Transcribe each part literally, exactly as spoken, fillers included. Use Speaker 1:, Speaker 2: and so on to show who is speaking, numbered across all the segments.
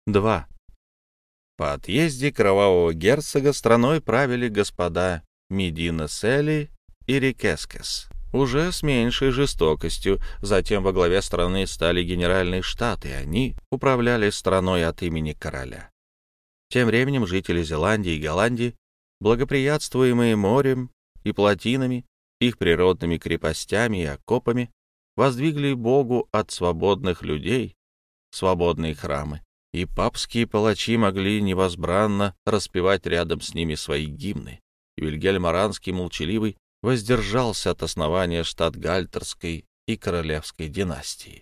Speaker 1: два. По отъезде кровавого герцога страной правили господа Медина Сели и Рикескес, уже с меньшей жестокостью. Затем во главе страны стали генеральные штаты, и они управляли страной от имени короля. Тем временем жители Зеландии и Голландии, благоприятствуемые морем и плотинами, их природными крепостями и окопами, воздвигли Богу от свободных людей свободные храмы, и папские палачи могли невозбранно распевать рядом с ними свои гимны. И Вильгельм Оранский, молчаливый, воздержался от основания штатгальтерской и королевской династии.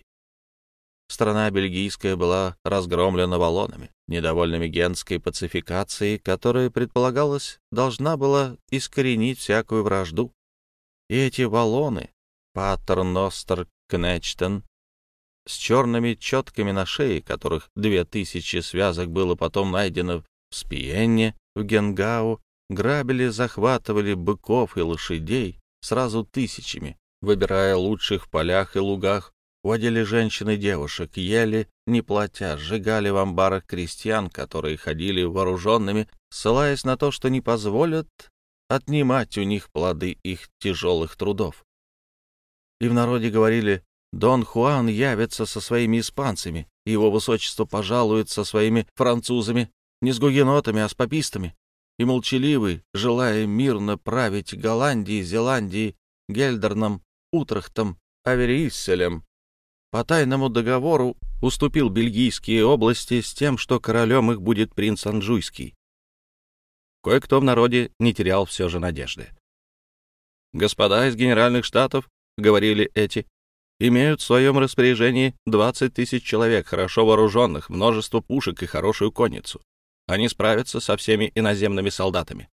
Speaker 1: Страна бельгийская была разгромлена валлонами, недовольными гентской пацификацией, которая, предполагалось, должна была искоренить всякую вражду. И эти валлоны, Патер Ностер Кнечтен, с черными четками на шее, которых две тысячи связок было потом найдено в Спиенне, в Генгау, грабили, захватывали быков и лошадей сразу тысячами, выбирая лучших в полях и лугах, уводили женщин и девушек, ели, не платя, сжигали в амбарах крестьян, которые ходили вооруженными, ссылаясь на то, что не позволят отнимать у них плоды их тяжелых трудов. И в народе говорили: Дон Хуан явится со своими испанцами, и его высочество пожалует со своими французами, не с гугенотами, а с папистами. И молчаливый, желая мирно править Голландией, Зеландией, Гельдерном, Утрехтом, Аверисселем, по тайному договору уступил бельгийские области с тем, что королем их будет принц Анжуйский. Кое-кто в народе не терял все же надежды. «Господа из генеральных штатов, — говорили эти, — имеют в своем распоряжении двадцать тысяч человек, хорошо вооруженных, множество пушек и хорошую конницу. Они справятся со всеми иноземными солдатами».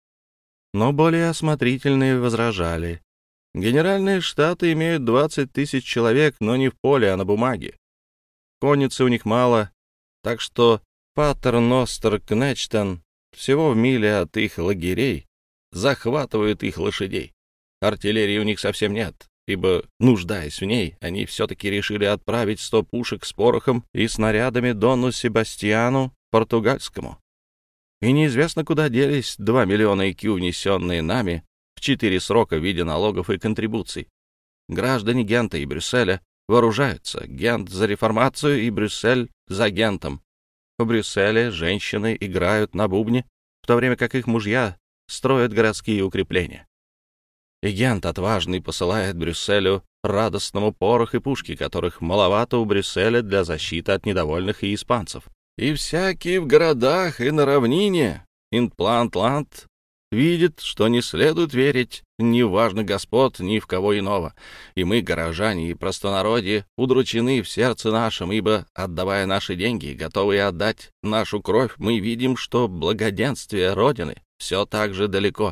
Speaker 1: Но более осмотрительные возражали: генеральные штаты имеют двадцать тысяч человек, но не в поле, а на бумаге. Конницы у них мало, так что Патер Ностер Кнечтен всего в миле от их лагерей захватывают их лошадей. Артиллерии у них совсем нет, ибо, нуждаясь в ней, они все-таки решили отправить сто пушек с порохом и снарядами Дону Себастьяну Португальскому. И неизвестно, куда делись два миллиона икю, внесенные нами в четыре срока в виде налогов и контрибуций. Граждане Гента и Брюсселя вооружаются. Гент за реформацию и Брюссель за Гентом. В Брюсселе женщины играют на бубне, в то время как их мужья строят городские укрепления. И Гент отважный посылает Брюсселю радостному порох и пушки, которых маловато у Брюсселя для защиты от недовольных и испанцев. И всякий в городах и на равнине, инплант-ланд, видит, что не следует верить ни в важных господ, ни в кого иного. И мы, горожане и простонародье, удручены в сердце нашем, ибо, отдавая наши деньги, готовые отдать нашу кровь, мы видим, что благоденствие Родины все так же далеко.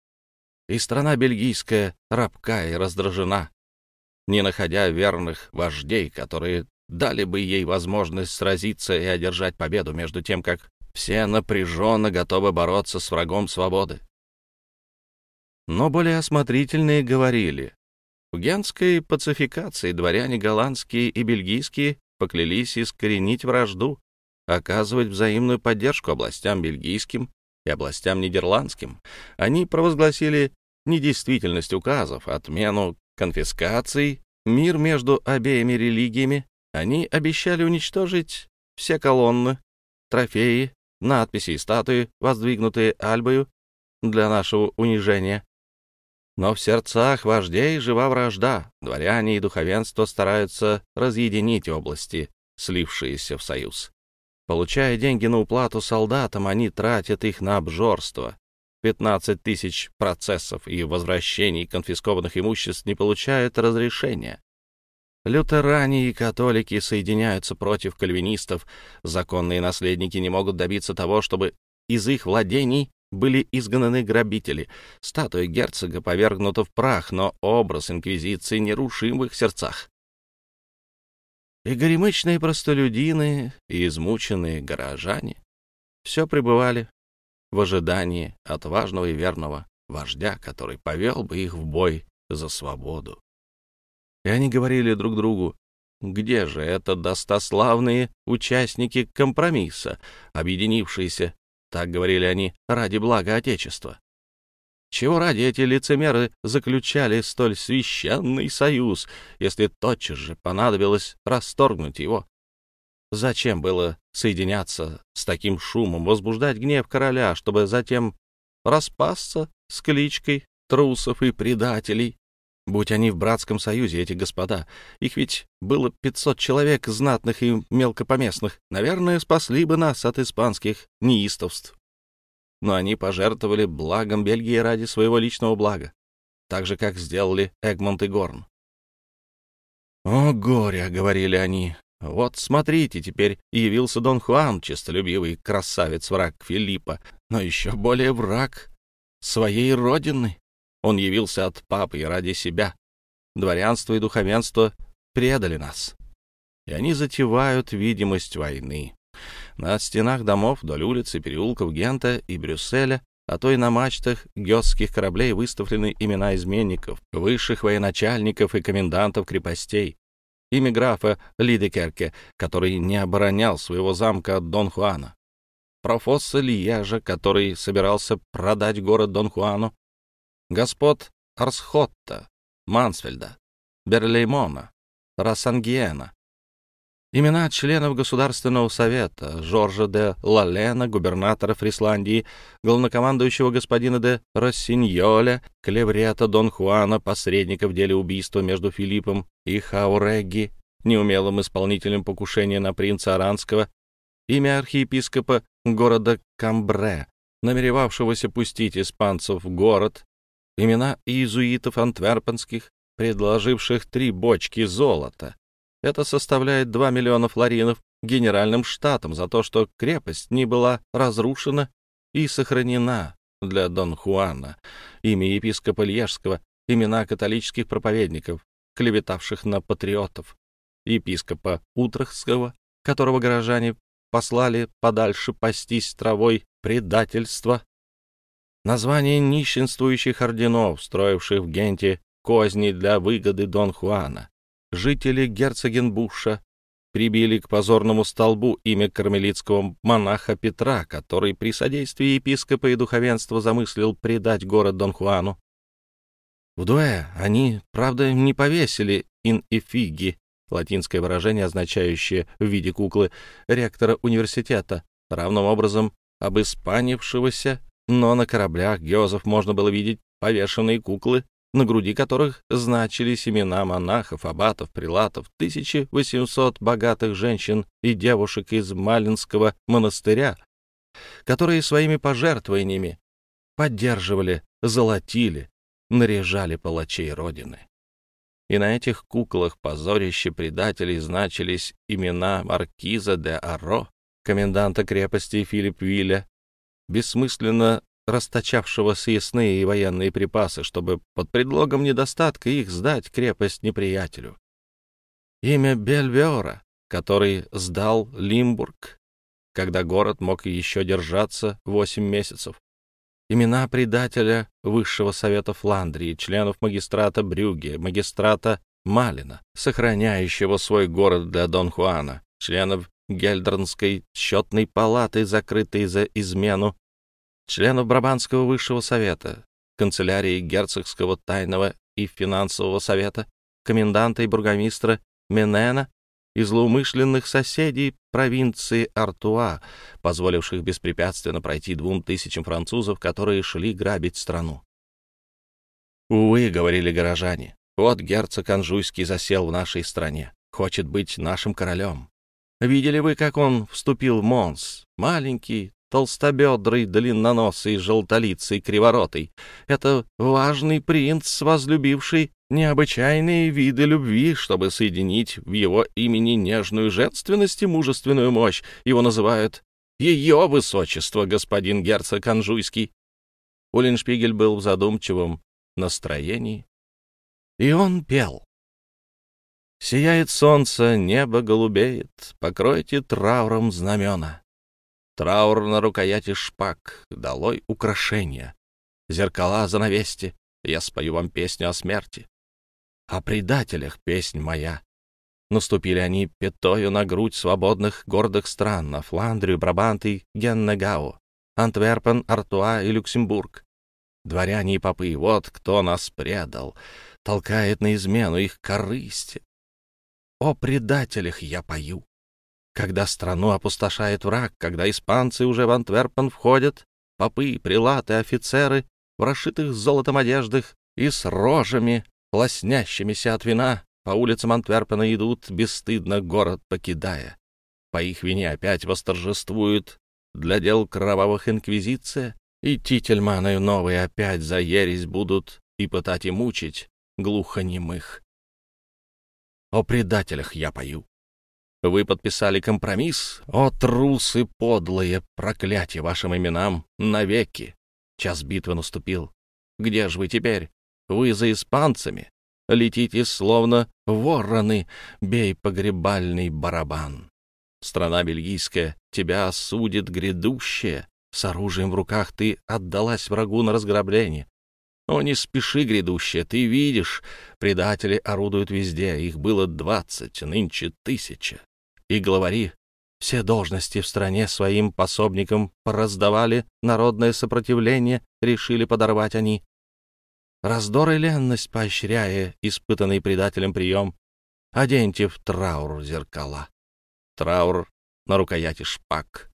Speaker 1: И страна бельгийская рабка и раздражена, не находя верных вождей, которые дали бы ей возможность сразиться и одержать победу, между тем, как все напряженно готовы бороться с врагом свободы. Но более осмотрительные говорили: в гентской пацификации дворяне голландские и бельгийские поклялись искоренить вражду, оказывать взаимную поддержку областям бельгийским и областям нидерландским. Они провозгласили недействительность указов, отмену конфискаций, мир между обеими религиями. Они обещали уничтожить все колонны, трофеи, надписи и статуи, воздвигнутые Альбою для нашего унижения. Но в сердцах вождей жива вражда. Дворяне и духовенство стараются разъединить области, слившиеся в союз. Получая деньги на уплату солдатам, они тратят их на обжорство. пятнадцать тысяч процессов и возвращений конфискованных имуществ не получают разрешения. Лютеране и католики соединяются против кальвинистов. Законные наследники не могут добиться того, чтобы из их владений были изгнаны грабители. Статуя герцога повергнута в прах, но образ инквизиции нерушим в их сердцах. И горемычные простолюдины, и измученные горожане все пребывали в ожидании отважного и верного вождя, который повел бы их в бой за свободу. И они говорили друг другу: Где же это достославные участники компромисса, объединившиеся, так говорили они, ради блага Отечества? Чего ради эти лицемеры заключали столь священный союз, если тотчас же понадобилось расторгнуть его? Зачем было соединяться с таким шумом, возбуждать гнев короля, чтобы затем распасться с кличкой трусов и предателей? Будь они в братском союзе, эти господа, их ведь было пятьсот человек знатных и мелкопоместных, наверное, спасли бы нас от испанских неистовств. Но они пожертвовали благом Бельгии ради своего личного блага, так же, как сделали Эгмонт и Горн. «О, горе!» — говорили они. «Вот смотрите, теперь явился Дон Хуан, честолюбивый красавец-враг Филиппа, но еще более враг своей родины. Он явился от папы и ради себя. Дворянство и духовенство предали нас. И они затевают видимость войны. На стенах домов, вдоль улиц и переулков Гента и Брюсселя, а то и на мачтах гетских кораблей выставлены имена изменников, высших военачальников и комендантов крепостей. Имя графа Лидекерке, который не оборонял своего замка от Дон Хуана. Профосса Льежа, который собирался продать город Дон Хуану. Господ Арсхотта, Мансфельда, Берлеймона, Рассангиена. Имена членов Государственного совета: Жоржа де Лалена, губернатора Фрисландии, главнокомандующего господина де Россиньоля, клеврета Дон Хуана, посредника в деле убийства между Филиппом и Хаурегги, неумелым исполнителем покушения на принца Аранского, имя архиепископа города Камбре, намеревавшегося пустить испанцев в город, имена иезуитов антверпенских, предложивших три бочки золота. Это составляет два миллиона флоринов генеральным штатом за то, что крепость не была разрушена и сохранена для Дон Хуана. Имя епископа Льежского, имена католических проповедников, клеветавших на патриотов, епископа Утрехтского, которого горожане послали подальше пастись травой предательства, название нищенствующих орденов, строивших в Генте козни для выгоды Дон Хуана. Жители Герцогенбуша прибили к позорному столбу имя кармелитского монаха Петра, который при содействии епископа и духовенства замыслил предать город Дон Хуану. В Дуэ они, правда, не повесили «ин эфиги», латинское выражение, означающее в виде куклы ректора университета, равным образом обиспанившегося, но на кораблях геозов можно было видеть повешенные куклы, на груди которых значились имена монахов, аббатов, прилатов, тысяча восемьсот богатых женщин и девушек из Малинского монастыря, которые своими пожертвованиями поддерживали, золотили, наряжали палачей Родины. И на этих куклах позорище предателей значились имена маркиза де Аро, коменданта крепости Филиппвиля, бессмысленно расточавшего съестные и военные припасы, чтобы под предлогом недостатка их сдать крепость неприятелю. Имя Бельвеора, который сдал Лимбург, когда город мог еще держаться восемь месяцев. Имена предателя Высшего совета Фландрии, членов магистрата Брюгге, магистрата Малина, сохраняющего свой город для Дон Хуана, членов Гельдернской счетной палаты, закрытой за измену, членов Брабанского высшего совета, канцелярии герцогского тайного и финансового совета, коменданта и бургомистра Менена и злоумышленных соседей провинции Артуа, позволивших беспрепятственно пройти двум тысячам французов, которые шли грабить страну. «Увы», — говорили горожане, — «вот герцог Анжуйский засел в нашей стране, хочет быть нашим королем. Видели вы, как он вступил в Монс? Маленький, толстобедрый, длинноносый, желтолицый, криворотый. Это важный принц, возлюбивший необычайные виды любви, чтобы соединить в его имени нежную женственность и мужественную мощь. Его называют «Ее высочество, господин герцог Анжуйский». Уллиншпигель был в задумчивом настроении, и он пел. «Сияет солнце, небо голубеет, покройте трауром знамена. Траур на рукояти шпаг, долой украшения. Зеркала занавесьте, я спою вам песню о смерти. О предателях песнь моя. Наступили они пятою на грудь свободных гордых стран, на Фландрию, Брабант и Геннегау, Антверпен, Артуа и Люксембург. Дворяне и попы, вот кто нас предал, толкает на измену их корысти. О предателях я пою. Когда страну опустошает враг, когда испанцы уже в Антверпен входят, попы, прилаты, офицеры в расшитых золотом одеждах и с рожами, лоснящимися от вина, по улицам Антверпена идут, бесстыдно город покидая. По их вине опять восторжествует для дел кровавых инквизиция, и тительманы новые опять за ересь будут и пытать и мучить глухонемых. О предателях я пою. Вы подписали компромисс, о трусы подлые, проклятие вашим именам навеки. Час битвы наступил. Где же вы теперь? Вы за испанцами. Летите, словно вороны, бей погребальный барабан. Страна бельгийская тебя осудит грядущее. С оружием в руках ты отдалась врагу на разграбление. О, не спеши, грядущее, ты видишь, предатели орудуют везде, их было двадцать, нынче тысяча. И главари все должности в стране своим пособникам пораздавали, народное сопротивление решили подорвать они. Раздор и ленность поощряя испытанный предателем прием, оденьте в траур зеркала. Траур на рукояти шпаг.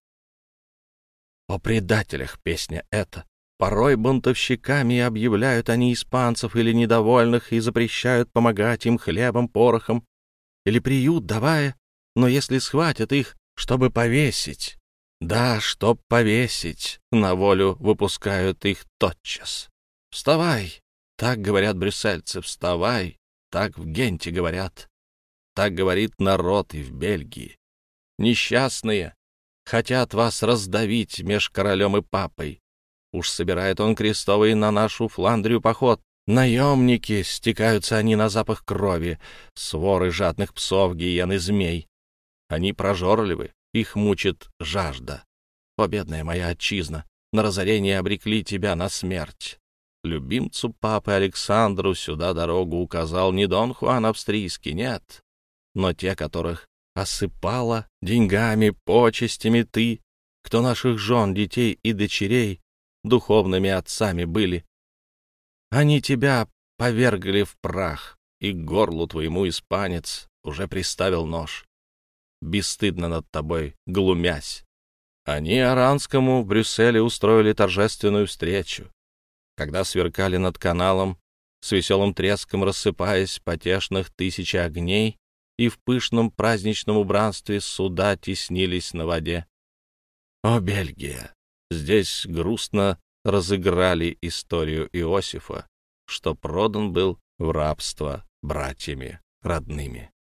Speaker 1: О предателях песня эта. Порой бунтовщиками объявляют они испанцев или недовольных и запрещают помогать им хлебом, порохом или приют давая, но если схватят их, чтобы повесить, да, чтоб повесить, на волю выпускают их тотчас. Вставай! Так говорят брюссельцы, вставай, так в Генте говорят, так говорит народ и в Бельгии. Несчастные хотят вас раздавить меж королем и папой. Уж собирает он крестовый на нашу Фландрию поход. Наемники, стекаются они на запах крови, своры жадных псов, гиен и змей. Они прожорливы, их мучит жажда. О, бедная моя отчизна, на разорение обрекли тебя на смерть. Любимцу папы Александру сюда дорогу указал не Дон Хуан Австрийский, нет, но те, которых осыпала деньгами, почестями ты, кто наших жен, детей и дочерей духовными отцами были. Они тебя повергли в прах, и к горлу твоему испанец уже приставил нож, бесстыдно над тобой глумясь. Они Аранскому в Брюсселе устроили торжественную встречу, когда сверкали над каналом, с веселым треском рассыпаясь потешных тысячи огней, и в пышном праздничном убранстве суда теснились на воде. О, Бельгия! Здесь грустно разыграли историю Иосифа, что продан был в рабство братьями родными.